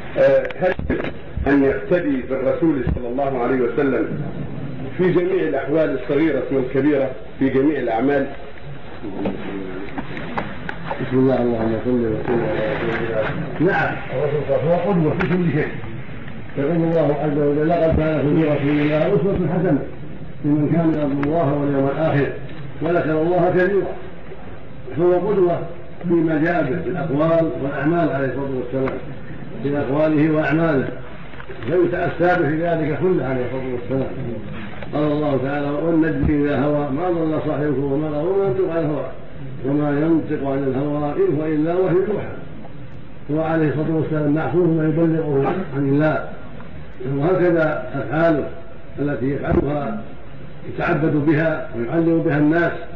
هل أن يقتدي بالرسول صلى الله عليه وسلم في جميع الأحوال الصغيرة والكبيرة في جميع الأعمال؟ بسم الله اللهم صل وسلم على رسول الله. نعم، الرسول هو قدوة في كل شيء. يقول الله عز وجل: لقد كان في رسول الله أسوة حسنة لمن كان يرجو الله واليوم الآخر وذكر الله كثيرا. فهو قدوة فيما جاء به بالأقوال والأعمال عليه الصلاة والسلام، في أقواله وأعماله، فيتأسى به في ذلك كله عليه الصلاة والسلام. قال الله تعالى: والنجم إذا هوى ما ضل صاحبكم وما غوى ينطق عن الهوى وما ينطق عن الهوى إن هو إلا وحي يوحى. هو عليه الصلاة والسلام معصوم ما يبلغه عن الله، وهكذا أفعاله التي يفعلها يتعبد بها ويعلم بها الناس